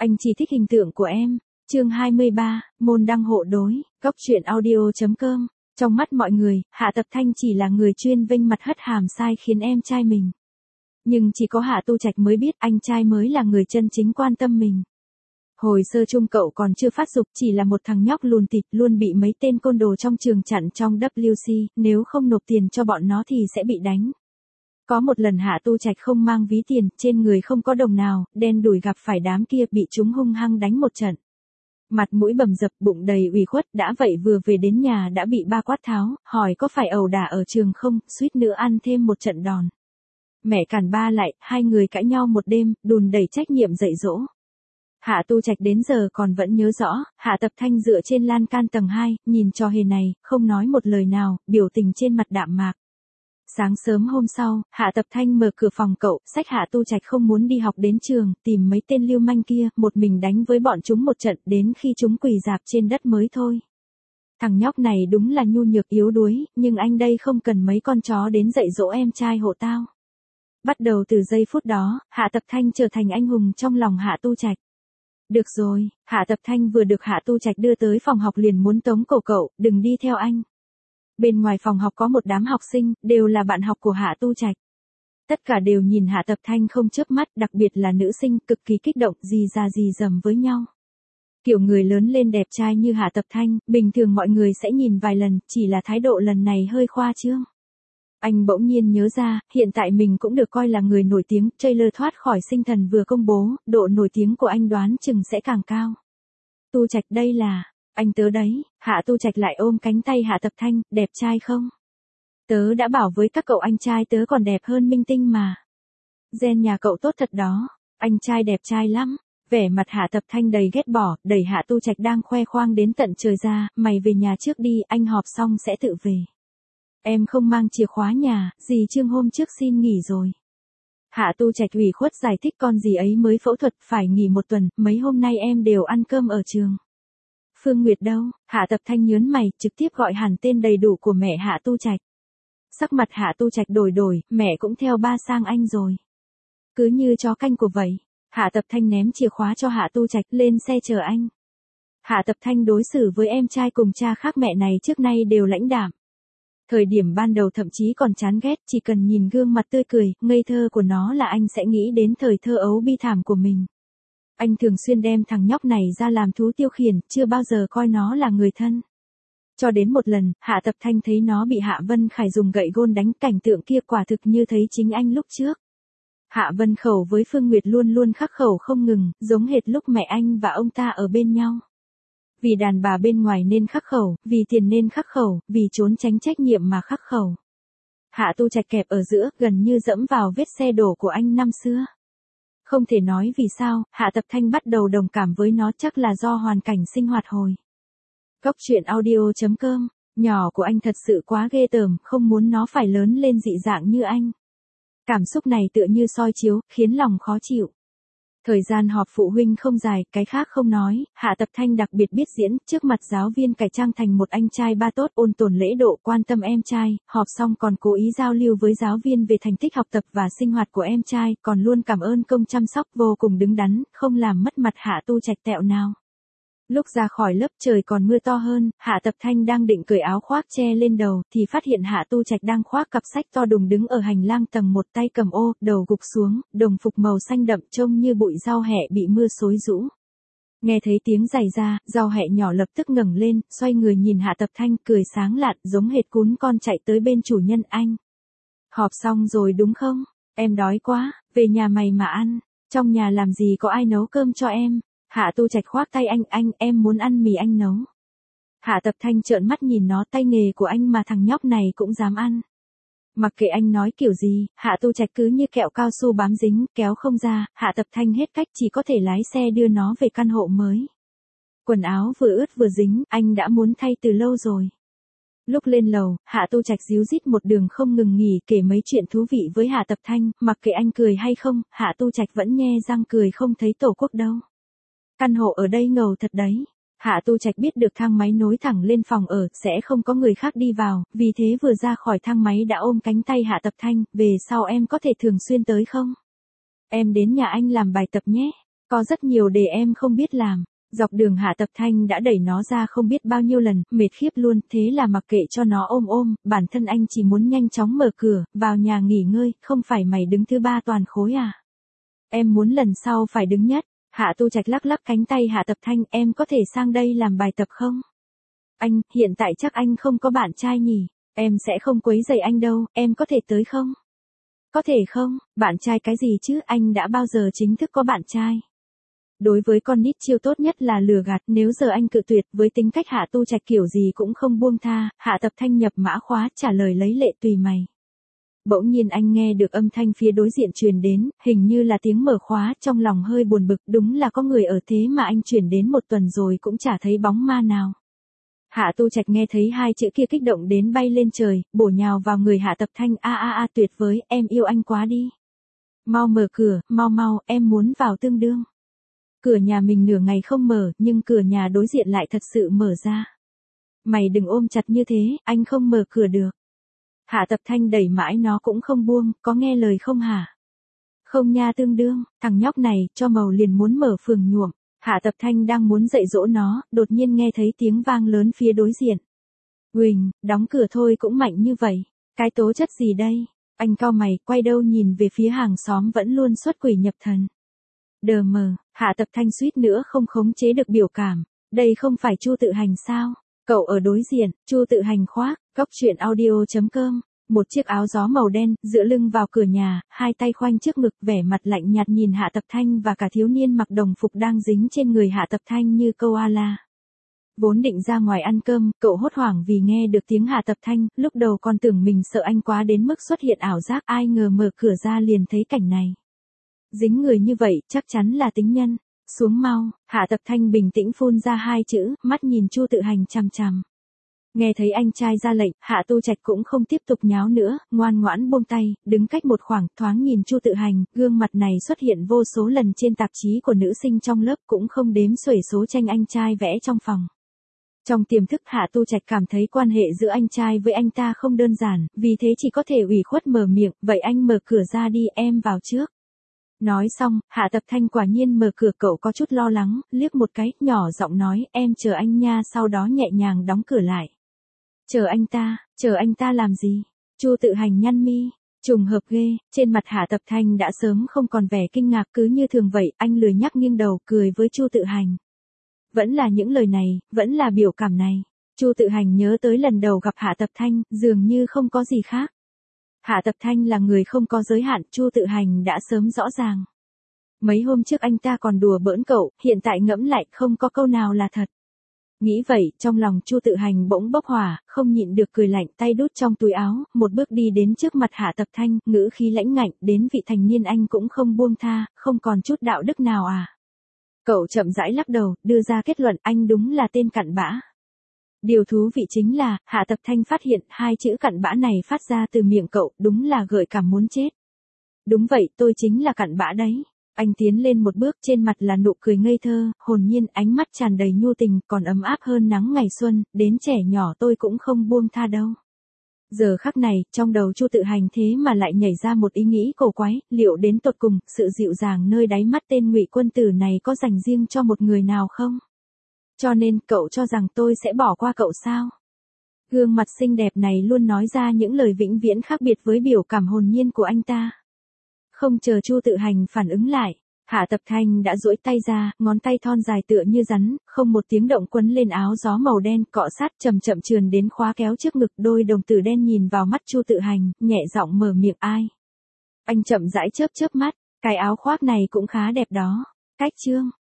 Anh chỉ thích hình tượng của em. Chương 23, môn đăng hộ đối, góc truyện audio.com. Trong mắt mọi người, Hạ Tập Thanh chỉ là người chuyên vênh mặt hất hàm sai khiến em trai mình. Nhưng chỉ có Hạ Tu Trạch mới biết anh trai mới là người chân chính quan tâm mình. Hồi sơ chung cậu còn chưa phát dục, chỉ là một thằng nhóc lùn tịt luôn bị mấy tên côn đồ trong trường chặn trong WC, nếu không nộp tiền cho bọn nó thì sẽ bị đánh. Có một lần Hạ Tu Trạch không mang ví tiền, trên người không có đồng nào, đen đủi gặp phải đám kia bị chúng hung hăng đánh một trận. Mặt mũi bầm dập, bụng đầy ủy khuất, đã vậy vừa về đến nhà đã bị ba quát tháo, hỏi có phải ẩu đả ở trường không, suýt nữa ăn thêm một trận đòn. Mẹ cản ba lại, hai người cãi nhau một đêm, đùn đẩy trách nhiệm dạy dỗ. Hạ Tu Trạch đến giờ còn vẫn nhớ rõ, Hạ Tập Thanh dựa trên lan can tầng 2, nhìn trò hề này, không nói một lời nào, biểu tình trên mặt đạm mạc. Sáng sớm hôm sau, Hạ Tập Thanh mở cửa phòng cậu, xách Hạ Tu Trạch không muốn đi học đến trường, tìm mấy tên lưu manh kia, một mình đánh với bọn chúng một trận đến khi chúng quỳ rạp trên đất mới thôi. Thằng nhóc này đúng là nhu nhược yếu đuối, nhưng anh đây không cần mấy con chó đến dạy dỗ em trai hộ tao. Bắt đầu từ giây phút đó, Hạ Tập Thanh trở thành anh hùng trong lòng Hạ Tu Trạch. Được rồi, Hạ Tập Thanh vừa được Hạ Tu Trạch đưa tới phòng học liền muốn tống cổ cậu, đừng đi theo anh. Bên ngoài phòng học có một đám học sinh, đều là bạn học của Hạ Tu Trạch. Tất cả đều nhìn Hạ Tập Thanh không chớp mắt, đặc biệt là nữ sinh, cực kỳ kích động, rì ra rì rầm với nhau. Kiểu người lớn lên đẹp trai như Hạ Tập Thanh, bình thường mọi người sẽ nhìn vài lần, chỉ là thái độ lần này hơi khoa trương. Anh bỗng nhiên nhớ ra, hiện tại mình cũng được coi là người nổi tiếng, trailer thoát khỏi sinh thần vừa công bố, độ nổi tiếng của anh đoán chừng sẽ càng cao. Tu Trạch đây là... Anh tớ đấy, Hạ Tu Trạch lại ôm cánh tay Hạ Tập Thanh, đẹp trai không? Tớ đã bảo với các cậu anh trai tớ còn đẹp hơn Minh Tinh mà. Gen nhà cậu tốt thật đó, anh trai đẹp trai lắm. Vẻ mặt Hạ Tập Thanh đầy ghét bỏ, đẩy Hạ Tu Trạch đang khoe khoang đến tận trời ra, mày về nhà trước đi, anh họp xong sẽ tự về. Em không mang chìa khóa nhà, dì Trương hôm trước xin nghỉ rồi. Hạ Tu Trạch ủy khuất giải thích con dì ấy mới phẫu thuật phải nghỉ một tuần, mấy hôm nay em đều ăn cơm ở trường. Phương Nguyệt đâu? Hạ Tập Thanh nhớn mày, trực tiếp gọi hẳn tên đầy đủ của mẹ Hạ Tu Trạch. Sắc mặt Hạ Tu Trạch đổi, mẹ cũng theo ba sang anh rồi. Cứ như chó canh của vậy. Hạ Tập Thanh ném chìa khóa cho Hạ Tu Trạch, lên xe chờ anh. Hạ Tập Thanh đối xử với em trai cùng cha khác mẹ này trước nay đều lãnh đạm. Thời điểm ban đầu thậm chí còn chán ghét, chỉ cần nhìn gương mặt tươi cười, ngây thơ của nó là anh sẽ nghĩ đến thời thơ ấu bi thảm của mình. Anh thường xuyên đem thằng nhóc này ra làm thú tiêu khiển, chưa bao giờ coi nó là người thân. Cho đến một lần, Hạ Tập Thanh thấy nó bị Hạ Vân Khải dùng gậy gôn đánh, cảnh tượng kia quả thực như thấy chính anh lúc trước. Hạ Vân Khẩu với Phương Nguyệt luôn luôn khắc khẩu không ngừng, giống hệt lúc mẹ anh và ông ta ở bên nhau. Vì đàn bà bên ngoài nên khắc khẩu, vì tiền nên khắc khẩu, vì trốn tránh trách nhiệm mà khắc khẩu. Hạ Tu Trạch kẹp ở giữa, gần như dẫm vào vết xe đổ của anh năm xưa. Không thể nói vì sao, Hạ Tập Thanh bắt đầu đồng cảm với nó, chắc là do hoàn cảnh sinh hoạt hồi. Góc truyện audio.com, nhỏ của anh thật sự quá ghê tởm, không muốn nó phải lớn lên dị dạng như anh. Cảm xúc này tựa như soi chiếu, khiến lòng khó chịu. Thời gian họp phụ huynh không dài, cái khác không nói, Hạ Tập Thanh đặc biệt biết diễn, trước mặt giáo viên cải trang thành một anh trai ba tốt, ôn tồn lễ độ, quan tâm em trai, họp xong còn cố ý giao lưu với giáo viên về thành tích học tập và sinh hoạt của em trai, còn luôn cảm ơn công chăm sóc, vô cùng đứng đắn, không làm mất mặt Hạ Tu Trạch tẹo nào. Lúc ra khỏi lớp trời còn mưa to hơn, Hạ Tập Thanh đang định cởi áo khoác che lên đầu, thì phát hiện Hạ Tu Trạch đang khoác cặp sách to đùng đứng ở hành lang tầng 1, tay cầm ô, đầu gục xuống, đồng phục màu xanh đậm trông như bụi rau hẹ bị mưa xối rũ. Nghe thấy tiếng giày ra, rau hẹ nhỏ lập tức ngẩng lên, xoay người nhìn Hạ Tập Thanh, cười sáng lạn, giống hệt cún con chạy tới bên chủ nhân anh. Họp xong rồi đúng không? Em đói quá, về nhà mày mà ăn, trong nhà làm gì có ai nấu cơm cho em. Hạ Tu Trạch khoác tay anh, em muốn ăn mì anh nấu. Hạ Tập Thanh trợn mắt nhìn nó, tay nghề của anh mà thằng nhóc này cũng dám ăn. Mặc kệ anh nói kiểu gì, Hạ Tu Trạch cứ như kẹo cao su bám dính, kéo không ra, Hạ Tập Thanh hết cách chỉ có thể lái xe đưa nó về căn hộ mới. Quần áo vừa ướt vừa dính, anh đã muốn thay từ lâu rồi. Lúc lên lầu, Hạ Tu Trạch díu dít một đường không ngừng nghỉ kể mấy chuyện thú vị với Hạ Tập Thanh, mặc kệ anh cười hay không, Hạ Tu Trạch vẫn nhe răng cười không thấy tổ quốc đâu. Căn hộ ở đây ngầu thật đấy. Hạ Tu Trạch biết được thang máy nối thẳng lên phòng ở, sẽ không có người khác đi vào, vì thế vừa ra khỏi thang máy đã ôm cánh tay Hạ Tập Thanh, về sau em có thể thường xuyên tới không? Em đến nhà anh làm bài tập nhé. Có rất nhiều đề em không biết làm. Dọc đường Hạ Tập Thanh đã đẩy nó ra không biết bao nhiêu lần, mệt khiếp luôn, thế là mặc kệ cho nó ôm, bản thân anh chỉ muốn nhanh chóng mở cửa, vào nhà nghỉ ngơi, không phải mày đứng thứ ba toàn khối à? Em muốn lần sau phải đứng nhất. Hạ Tu Trạch lắc lắc cánh tay Hạ Tập Thanh, em có thể sang đây làm bài tập không? Anh, hiện tại chắc anh không có bạn trai nhỉ? Em sẽ không quấy rầy anh đâu, em có thể tới không? Có thể không, bạn trai cái gì chứ, anh đã bao giờ chính thức có bạn trai? Đối với con nít chiêu tốt nhất là lừa gạt, nếu giờ anh cự tuyệt, với tính cách Hạ Tu Trạch kiểu gì cũng không buông tha, Hạ Tập Thanh nhập mã khóa trả lời lấy lệ tùy mày. Bỗng nhiên anh nghe được âm thanh phía đối diện truyền đến, hình như là tiếng mở khóa, trong lòng hơi buồn bực, đúng là có người ở thế mà anh chuyển đến 1 tuần rồi cũng chả thấy bóng ma nào. Hạ Tu Trạch nghe thấy 2 chữ kia kích động đến bay lên trời, bổ nhào vào người Hạ Tập Thanh, tuyệt vời, em yêu anh quá đi. Mau mở cửa, mau, em muốn vào tương đương. Cửa nhà mình nửa ngày không mở, nhưng cửa nhà đối diện lại thật sự mở ra. Mày đừng ôm chặt như thế, anh không mở cửa được. Hạ Tập Thanh đẩy mãi nó cũng không buông, có nghe lời không hả? Không nha tương đương, thằng nhóc này, cho màu liền muốn mở phường nhuộm. Hạ Tập Thanh đang muốn dạy dỗ nó, đột nhiên nghe thấy tiếng vang lớn phía đối diện. Huỳnh, đóng cửa thôi cũng mạnh như vậy. Cái tố chất gì đây? Anh cau mày, quay đầu nhìn về phía hàng xóm vẫn luôn xuất quỷ nhập thần. Đờ mờ, Hạ Tập Thanh suýt nữa không khống chế được biểu cảm. Đây không phải Chu Tự Hành sao? Cậu ở đối diện, Chu Tự Hành khoác, góc truyện audio.com. Một chiếc áo gió màu đen, dựa lưng vào cửa nhà, 2 tay khoanh trước ngực, vẻ mặt lạnh nhạt nhìn Hạ Tập Thanh và cả thiếu niên mặc đồng phục đang dính trên người Hạ Tập Thanh như koala. Vốn định ra ngoài ăn cơm, cậu hốt hoảng vì nghe được tiếng Hạ Tập Thanh, lúc đầu còn tưởng mình sợ anh quá đến mức xuất hiện ảo giác, ai ngờ mở cửa ra liền thấy cảnh này. Dính người như vậy, chắc chắn là tính nhân. Xuống mau, Hạ Tập Thanh bình tĩnh phun ra 2 chữ, mắt nhìn Chu Tự Hành chằm chằm. Nghe thấy anh trai ra lệnh, Hạ Tu Trạch cũng không tiếp tục nháo nữa, ngoan ngoãn buông tay, đứng cách một khoảng, thoáng nhìn Chu Tự Hành, gương mặt này xuất hiện vô số lần trên tạp chí của nữ sinh trong lớp, cũng không đếm xuể số tranh anh trai vẽ trong phòng. Trong tiềm thức Hạ Tu Trạch cảm thấy quan hệ giữa anh trai với anh ta không đơn giản, vì thế chỉ có thể ủy khuất mở miệng, vậy anh mở cửa ra đi, em vào trước. Nói xong, Hạ Tập Thanh quả nhiên mở cửa, cậu có chút lo lắng, liếc một cái, nhỏ giọng nói, em chờ anh nha, sau đó nhẹ nhàng đóng cửa lại. Chờ anh ta làm gì? Chu Tự Hành nhăn mi, trùng hợp ghê, trên mặt Hạ Tập Thanh đã sớm không còn vẻ kinh ngạc, cứ như thường vậy, anh lười nhắc nghiêng đầu, cười với Chu Tự Hành. Vẫn là những lời này, vẫn là biểu cảm này. Chu Tự Hành nhớ tới lần đầu gặp Hạ Tập Thanh, dường như không có gì khác. Hạ Tập Thanh là người không có giới hạn, Chu Tự Hành đã sớm rõ ràng. Mấy hôm trước anh ta còn đùa bỡn cậu, hiện tại ngẫm lại không có câu nào là thật. Nghĩ vậy, trong lòng Chu Tự Hành bỗng bốc hỏa, không nhịn được cười lạnh, tay đút trong túi áo, một bước đi đến trước mặt Hạ Tập Thanh, ngữ khí lãnh ngạnh, đến vị thành niên anh cũng không buông tha, không còn chút đạo đức nào à. Cậu chậm rãi lắc đầu, đưa ra kết luận, anh đúng là tên cặn bã. Điều thú vị chính là, Hạ Tập Thanh phát hiện 2 chữ cặn bã này phát ra từ miệng cậu, đúng là gợi cảm muốn chết. Đúng vậy, tôi chính là cặn bã đấy. Anh tiến lên một bước, trên mặt là nụ cười ngây thơ, hồn nhiên, ánh mắt tràn đầy nhu tình, còn ấm áp hơn nắng ngày xuân, đến trẻ nhỏ tôi cũng không buông tha đâu. Giờ khắc này, trong đầu Chu Tự Hành thế mà lại nhảy ra một ý nghĩ cổ quái, liệu đến tột cùng, sự dịu dàng nơi đáy mắt tên Ngụy Quân Tử này có dành riêng cho một người nào không? Cho nên, cậu cho rằng tôi sẽ bỏ qua cậu sao? Gương mặt xinh đẹp này luôn nói ra những lời vĩnh viễn khác biệt với biểu cảm hồn nhiên của anh ta. Không chờ Chu Tự Hành phản ứng lại, Hạ Tập Thanh đã duỗi tay ra, ngón tay thon dài tựa như rắn, không một tiếng động quấn lên áo gió màu đen, cọ sát chậm chậm trườn đến khóa kéo trước ngực, đôi đồng tử đen nhìn vào mắt Chu Tự Hành, nhẹ giọng mở miệng, ai? Anh chậm rãi chớp chớp mắt, cái áo khoác này cũng khá đẹp đó. Cách chương